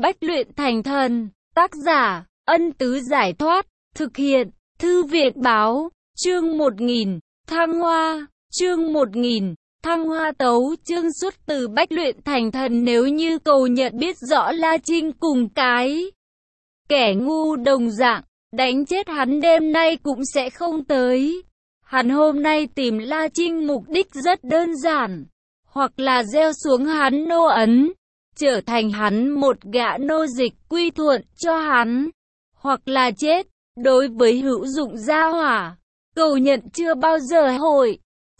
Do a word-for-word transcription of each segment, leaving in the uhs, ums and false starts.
Bách luyện thành thần. Tác giả, Ân Tứ Giải Thoát. Thực hiện, Thư viện Báo. Chương một nghìn, Thăng Hoa. Chương một nghìn, Thăng Hoa tấu chương xuất từ Bách luyện thành thần. Nếu như Cầu Nhận biết rõ La Trinh cùng cái kẻ ngu đồng dạng, đánh chết hắn đêm nay cũng sẽ không tới. Hắn hôm nay tìm La Trinh mục đích rất đơn giản, hoặc là gieo xuống hắn nô ấn, trở thành hắn một gã nô dịch quy thuận cho hắn, hoặc là chết. Đối với hữu dụng gia hỏa, Cầu Nhận chưa bao giờ hội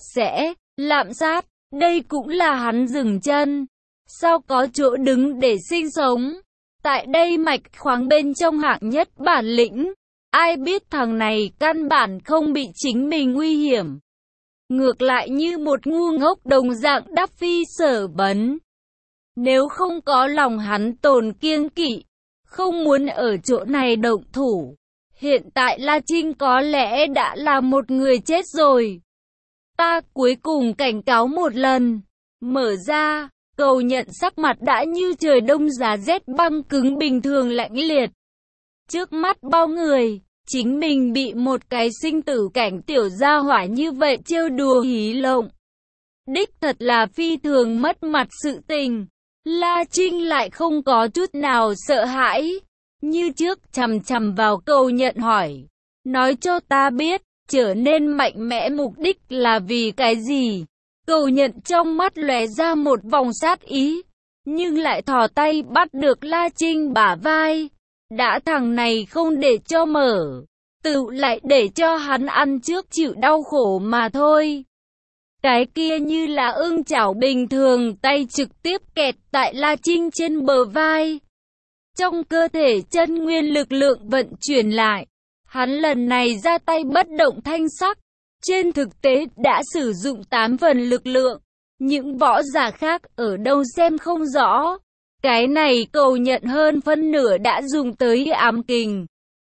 sẽ lạm sát, đây cũng là hắn dừng chân, sao có chỗ đứng để sinh sống. Tại đây mạch khoáng bên trong hạng nhất bản lĩnh, ai biết thằng này căn bản không bị chính mình nguy hiểm, ngược lại như một ngu ngốc đồng dạng đáp phi sở bấn. Nếu không có lòng hắn tồn kiêng kỵ, không muốn ở chỗ này động thủ, hiện tại La Trinh có lẽ đã là một người chết rồi. Ta cuối cùng cảnh cáo một lần. Mở ra, Cầu Nhận sắc mặt đã như trời đông giá rét băng cứng bình thường lạnh liệt. Trước mắt bao người, chính mình bị một cái sinh tử cảnh tiểu gia hỏa như vậy trêu đùa hí lộng. Đích thật là phi thường mất mặt sự tình. La Trinh lại không có chút nào sợ hãi, như trước chằm chằm vào Cầu Nhận hỏi. Nói cho ta biết, trở nên mạnh mẽ mục đích là vì cái gì? Cầu Nhận trong mắt lóe ra một vòng sát ý, nhưng lại thò tay bắt được La Trinh bả vai. Đã thằng này không để cho mở, tự lại để cho hắn ăn trước chịu đau khổ mà thôi. Cái kia như là ưng chảo bình thường, tay trực tiếp kẹt tại La Trinh trên bờ vai. Trong cơ thể chân nguyên lực lượng vận chuyển lại, hắn lần này ra tay bất động thanh sắc. Trên thực tế đã sử dụng tám phần lực lượng, những võ giả khác ở đâu xem không rõ. Cái này Cầu Nhận hơn phân nửa đã dùng tới ám kình.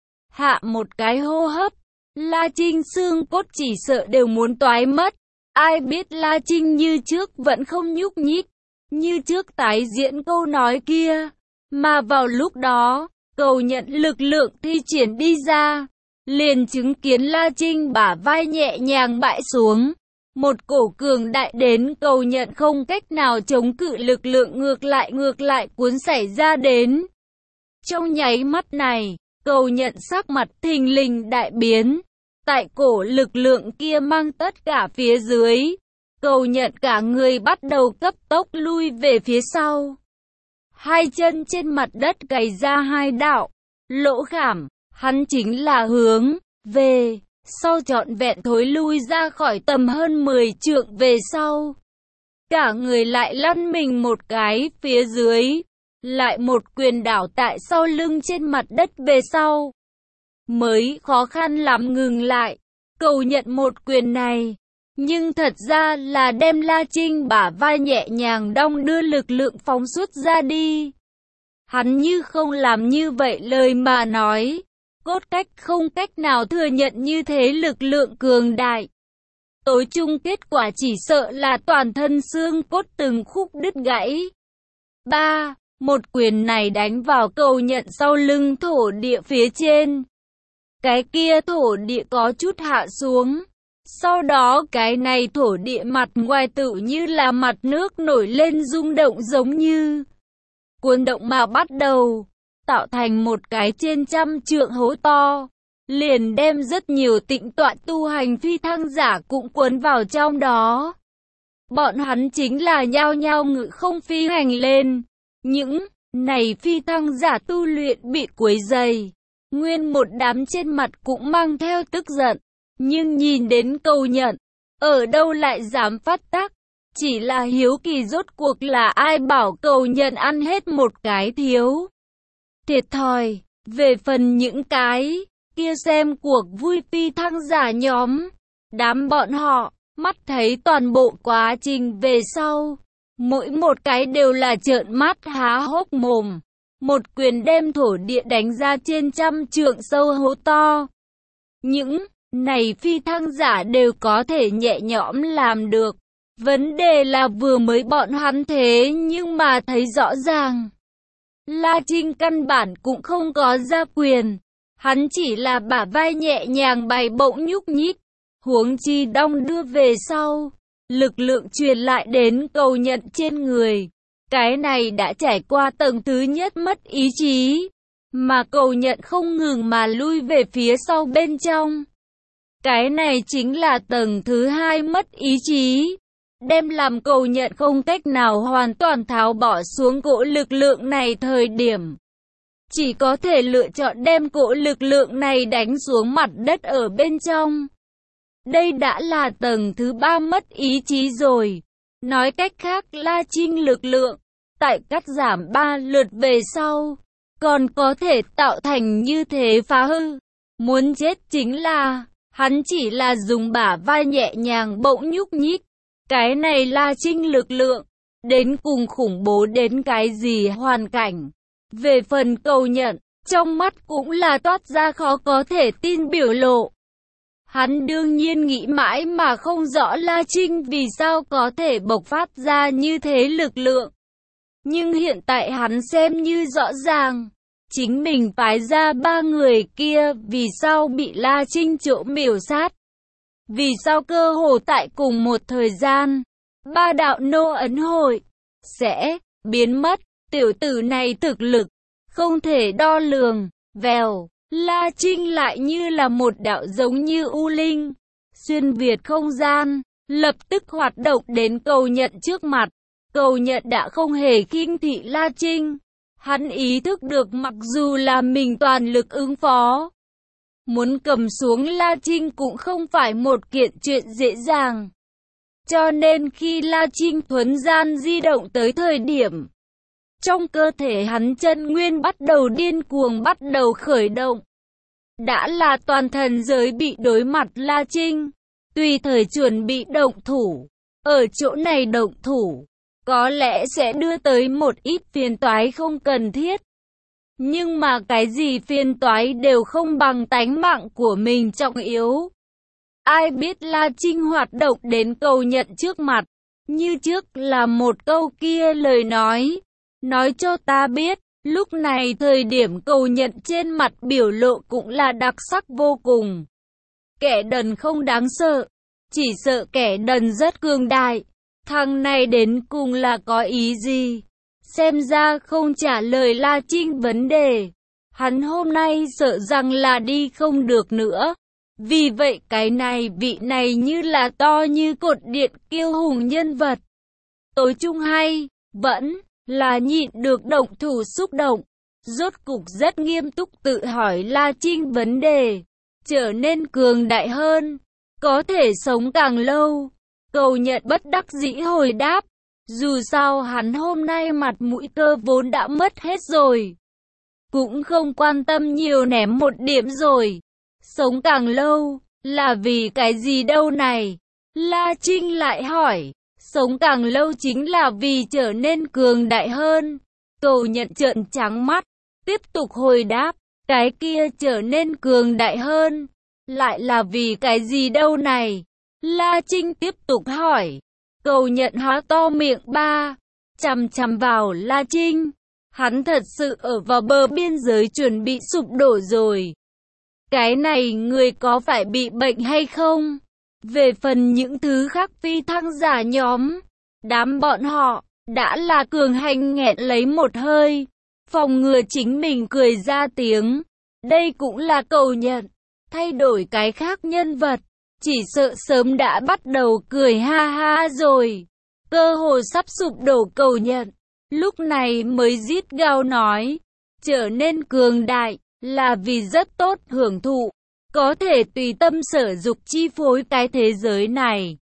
Hạ một cái hô hấp, La Trinh xương cốt chỉ sợ đều muốn toái mất. Ai biết La Trinh như trước vẫn không nhúc nhích, như trước tái diễn câu nói kia. Mà vào lúc đó, Cầu Nhận lực lượng thi triển đi ra, liền chứng kiến La Trinh bả vai nhẹ nhàng bãi xuống. Một cổ cường đại đến Cầu Nhận không cách nào chống cự lực lượng ngược lại ngược lại cuốn xảy ra đến. Trong nháy mắt này, Cầu Nhận sắc mặt thình lình đại biến. Tại cổ lực lượng kia mang tất cả phía dưới, Cầu Nhận cả người bắt đầu cấp tốc lui về phía sau. Hai chân trên mặt đất cày ra hai đạo lỗ khảm, hắn chính là hướng về sau trọn vẹn thối lui ra khỏi tầm hơn mười trượng về sau. Cả người lại lăn mình một cái phía dưới, lại một quyền đảo tại sau lưng trên mặt đất về sau. Mới khó khăn lắm ngừng lại, Cầu Nhận một quyền này, nhưng thật ra là đem La Trinh bả vai nhẹ nhàng đong đưa lực lượng phóng xuất ra đi. Hắn như không làm như vậy lời mà nói, cốt cách không cách nào thừa nhận như thế lực lượng cường đại. Tối chung kết quả chỉ sợ là toàn thân xương cốt từng khúc đứt gãy. ba. Một quyền này đánh vào Cầu Nhận sau lưng thổ địa phía trên. Cái kia thổ địa có chút hạ xuống. Sau đó cái này thổ địa mặt ngoài tự như là mặt nước nổi lên rung động giống như cuốn động mà bắt đầu, tạo thành một cái trên trăm trượng hố to, liền đem rất nhiều tịnh tọa tu hành phi thăng giả cũng cuốn vào trong đó. Bọn hắn chính là nhao nhao ngự không phi hành lên. Những này phi thăng giả tu luyện bị quấy rầy, nguyên một đám trên mặt cũng mang theo tức giận, nhưng nhìn đến Cầu Nhận, ở đâu lại dám phát tác. Chỉ là hiếu kỳ rốt cuộc là ai bảo Cầu Nhận ăn hết một cái thiếu thiệt thòi. Về phần những cái kia xem cuộc vui phi thăng giả nhóm, đám bọn họ mắt thấy toàn bộ quá trình về sau, mỗi một cái đều là trợn mắt há hốc mồm. Một quyền đem thổ địa đánh ra trên trăm trượng sâu hố to. Những này phi thăng giả đều có thể nhẹ nhõm làm được. Vấn đề là vừa mới bọn hắn thế nhưng mà thấy rõ ràng. La Trinh căn bản cũng không có ra quyền. Hắn chỉ là bả vai nhẹ nhàng bày bỗng nhúc nhích. Huống chi đong đưa về sau. Lực lượng truyền lại đến Cầu Nhận trên người. Cái này đã trải qua tầng thứ nhất mất ý chí. Mà Cầu Nhận không ngừng mà lui về phía sau bên trong. Cái này chính là tầng thứ hai mất ý chí. Đem làm Cầu Nhận không cách nào hoàn toàn tháo bỏ xuống cỗ lực lượng này thời điểm. Chỉ có thể lựa chọn đem cỗ lực lượng này đánh xuống mặt đất ở bên trong. Đây đã là tầng thứ ba mất ý chí rồi. Nói cách khác, La Trinh lực lượng, tại cắt giảm ba lượt về sau, còn có thể tạo thành như thế phá hư. Muốn chết chính là, hắn chỉ là dùng bả vai nhẹ nhàng bỗng nhúc nhích. Cái này La Trinh lực lượng, đến cùng khủng bố đến cái gì hoàn cảnh. Về phần Cầu Nhận, trong mắt cũng là toát ra khó có thể tin biểu lộ. Hắn đương nhiên nghĩ mãi mà không rõ La Trinh vì sao có thể bộc phát ra như thế lực lượng. Nhưng hiện tại hắn xem như rõ ràng, chính mình phái ra ba người kia vì sao bị La Trinh chỗ miểu sát. Vì sao cơ hồ tại cùng một thời gian, ba đạo nô ấn hội sẽ biến mất. Tiểu tử này thực lực không thể đo lường. Vèo, La Trinh lại như là một đạo giống như u linh, xuyên việt không gian, lập tức hoạt động đến Cầu Nhận trước mặt. Cầu Nhận đã không hề khinh thị La Trinh. Hắn ý thức được mặc dù là mình toàn lực ứng phó, muốn cầm xuống La Trinh cũng không phải một kiện chuyện dễ dàng. Cho nên khi La Trinh thuấn gian di động tới thời điểm, trong cơ thể hắn chân nguyên bắt đầu điên cuồng bắt đầu khởi động. Đã là toàn thần giới bị đối mặt La Trinh, tùy thời chuẩn bị động thủ. Ở chỗ này động thủ, có lẽ sẽ đưa tới một ít phiền toái không cần thiết. Nhưng mà cái gì phiền toái đều không bằng tánh mạng của mình trọng yếu. Ai biết La Trinh hoạt động đến Cầu Nhận trước mặt, như trước là một câu kia lời nói. Nói cho ta biết, lúc này thời điểm Cầu Nhận trên mặt biểu lộ cũng là đặc sắc vô cùng. Kẻ đần không đáng sợ, chỉ sợ kẻ đần rất cường đại. Thằng này đến cùng là có ý gì? Xem ra không trả lời La Trinh vấn đề. Hắn hôm nay sợ rằng là đi không được nữa. Vì vậy cái này vị này như là to như cột điện kiêu hùng nhân vật. Tối trung hay, vẫn là nhịn được động thủ xúc động. Rốt cục rất nghiêm túc tự hỏi La Trinh vấn đề. Trở nên cường đại hơn, có thể sống càng lâu. Cầu Nhận bất đắc dĩ hồi đáp. Dù sao hắn hôm nay mặt mũi cơ vốn đã mất hết rồi, cũng không quan tâm nhiều ném một điểm rồi. Sống càng lâu, là vì cái gì đâu này? La Trinh lại hỏi. Sống càng lâu chính là vì trở nên cường đại hơn. Cầu Nhận trợn trắng mắt, tiếp tục hồi đáp. Cái kia trở nên cường đại hơn, lại là vì cái gì đâu này? La Trinh tiếp tục hỏi. Cầu Nhận há to miệng ba, chằm chằm vào La Trinh. Hắn thật sự ở vào bờ biên giới chuẩn bị sụp đổ rồi. Cái này người có phải bị bệnh hay không? Về phần những thứ khác phi thăng giả nhóm, đám bọn họ đã là cường hành nghẹn lấy một hơi, phòng ngừa chính mình cười ra tiếng. Đây cũng là Cầu Nhận, thay đổi cái khác nhân vật, chỉ sợ sớm đã bắt đầu cười ha ha rồi. Cơ hồ sắp sụp đổ Cầu Nhận, lúc này mới rít gào nói, trở nên cường đại là vì rất tốt hưởng thụ, có thể tùy tâm sở dục chi phối cái thế giới này,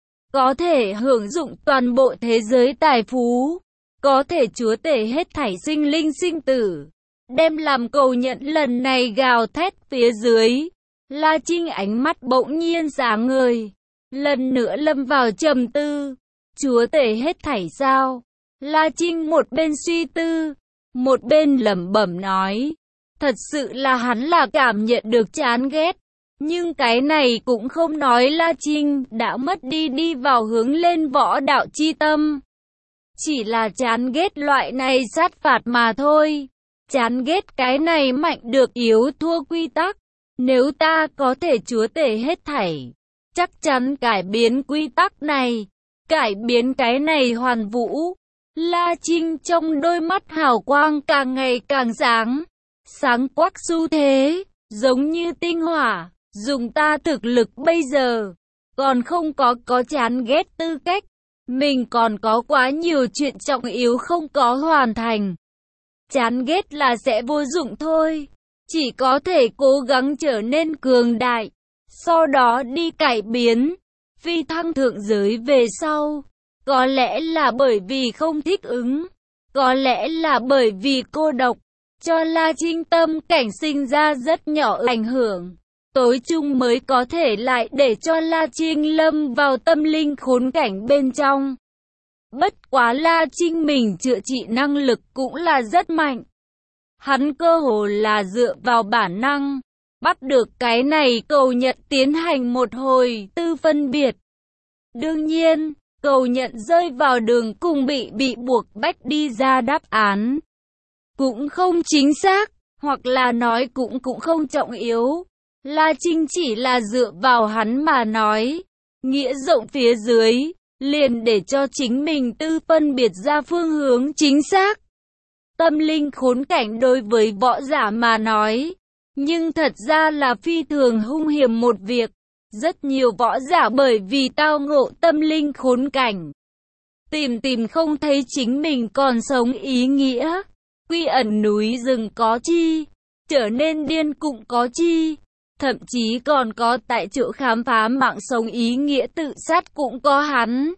có thể hưởng dụng toàn bộ thế giới tài phú, có thể chúa tể hết thảy sinh linh sinh tử. Đem làm Cầu Nhận lần này gào thét phía dưới, La Trinh ánh mắt bỗng nhiên sáng ngời, lần nữa lâm vào trầm tư. Chúa tể hết thảy sao? La Trinh một bên suy tư, một bên lẩm bẩm nói. Thật sự là hắn là cảm nhận được chán ghét, nhưng cái này cũng không nói La Trinh đã mất đi đi vào hướng lên võ đạo chi tâm. chỉ là chán ghét loại này sát phạt mà thôi. Chán ghét cái này mạnh được yếu thua quy tắc. Nếu ta có thể chúa tể hết thảy, chắc chắn cải biến quy tắc này, cải biến cái này hoàn vũ. La Trinh trong đôi mắt hào quang càng ngày càng sáng, sáng quắc xu thế, giống như tinh hỏa. Dùng ta thực lực bây giờ, còn không có có chán ghét tư cách. Mình còn có quá nhiều chuyện trọng yếu không có hoàn thành. Chán ghét là sẽ vô dụng thôi. Chỉ có thể cố gắng trở nên cường đại, sau đó đi cải biến, phi thăng thượng giới về sau. Có lẽ là bởi vì không thích ứng, có lẽ là bởi vì cô độc, cho La Trinh tâm cảnh sinh ra rất nhỏ ảnh hưởng. Tối chung mới có thể lại để cho La Trinh lâm vào tâm linh khốn cảnh bên trong. Bất quá La Trinh mình chữa trị năng lực cũng là rất mạnh. Hắn cơ hồ là dựa vào bản năng, bắt được cái này Cầu Nhận tiến hành một hồi tư phân biệt. Đương nhiên, Cầu Nhận rơi vào đường cùng bị bị buộc bách đi ra đáp án. Cũng không chính xác, hoặc là nói cũng cũng không trọng yếu. La Trinh chỉ là dựa vào hắn mà nói. Nghĩa rộng phía dưới, liền để cho chính mình tư phân biệt ra phương hướng chính xác. Tâm linh khốn cảnh đối với võ giả mà nói, nhưng thật ra là phi thường hung hiểm một việc. Rất nhiều võ giả bởi vì tao ngộ tâm linh khốn cảnh, tìm tìm không thấy chính mình còn sống ý nghĩa. Quy ẩn núi rừng có chi, trở nên điên cũng có chi, thậm chí còn có tại chỗ khám phá mạng sống ý nghĩa tự sát cũng có hắn.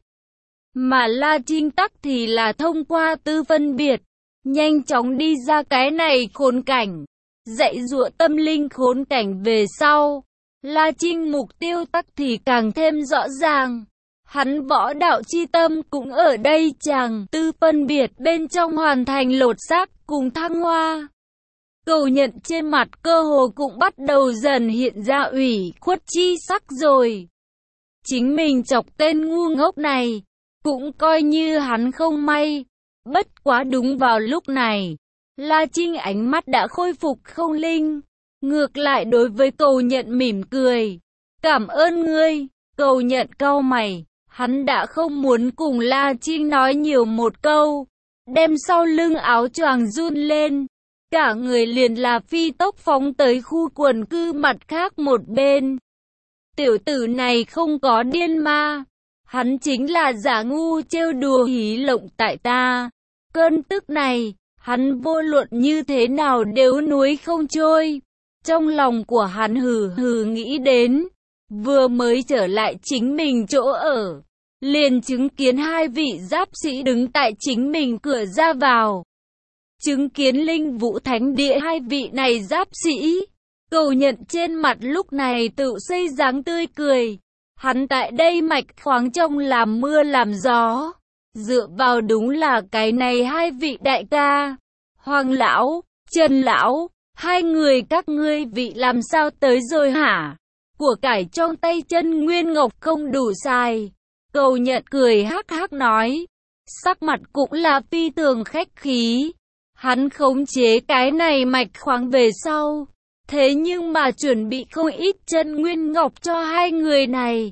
Mà La Trinh tắc thì là thông qua tư phân biệt, nhanh chóng đi ra cái này khốn cảnh, dạy dụa tâm linh khốn cảnh về sau. La Trinh mục tiêu tắc thì càng thêm rõ ràng. Hắn võ đạo chi tâm cũng ở đây chàng tư phân biệt bên trong hoàn thành lột xác cùng thăng hoa. Cầu Nhận trên mặt cơ hồ cũng bắt đầu dần hiện ra ủy khuất chi sắc rồi. Chính mình chọc tên ngu ngốc này, cũng coi như hắn không may. Bất quá đúng vào lúc này, La Trinh ánh mắt đã khôi phục không linh. Ngược lại đối với Cầu Nhận mỉm cười. Cảm ơn ngươi. Cầu Nhận cau mày. Hắn đã không muốn cùng La Trinh nói nhiều một câu. Đem sau lưng áo choàng run lên. Cả người liền là phi tốc phóng tới khu quần cư mặt khác một bên. Tiểu tử này không có điên ma. Hắn chính là giả ngu trêu đùa hí lộng tại ta. Cơn tức này, hắn vô luận như thế nào đều nuối không trôi. Trong lòng của hắn hừ hừ nghĩ đến, vừa mới trở lại chính mình chỗ ở, liền chứng kiến hai vị giáp sĩ đứng tại chính mình cửa ra vào. Chứng kiến Linh Vũ Thánh Địa hai vị này giáp sĩ, Cầu Nhận trên mặt lúc này tự xây dáng tươi cười. Hắn tại đây mạch khoáng trong làm mưa làm gió, dựa vào đúng là cái này hai vị đại ca. Hoàng lão, Trần lão, hai người các ngươi vị làm sao tới rồi hả? Của cải trong tay Chân Nguyên Ngọc không đủ xài. Cầu Nhận cười hắc hắc nói, sắc mặt cũng là phi thường khách khí. Hắn khống chế cái này mạch khoáng về sau, thế nhưng mà chuẩn bị không ít Chân Nguyên Ngọc cho hai người này.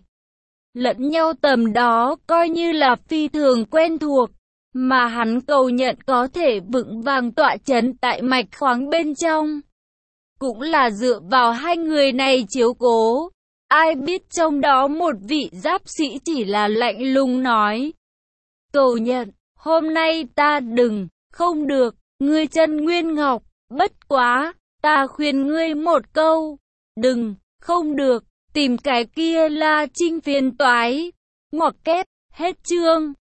Lẫn nhau tầm đó coi như là phi thường quen thuộc, mà hắn Cầu Nhận có thể vững vàng tọa chấn tại mạch khoáng bên trong. Cũng là dựa vào hai người này chiếu cố. Ai biết trong đó một vị giáp sĩ chỉ là lạnh lùng nói, Cầu Nhận, hôm nay ta đừng, không được, ngươi Chân Nguyên Ngọc, bất quá, ta khuyên ngươi một câu, đừng, không được, tìm cái kia La Trinh phiền toái. Ngoặc kép, hết chương.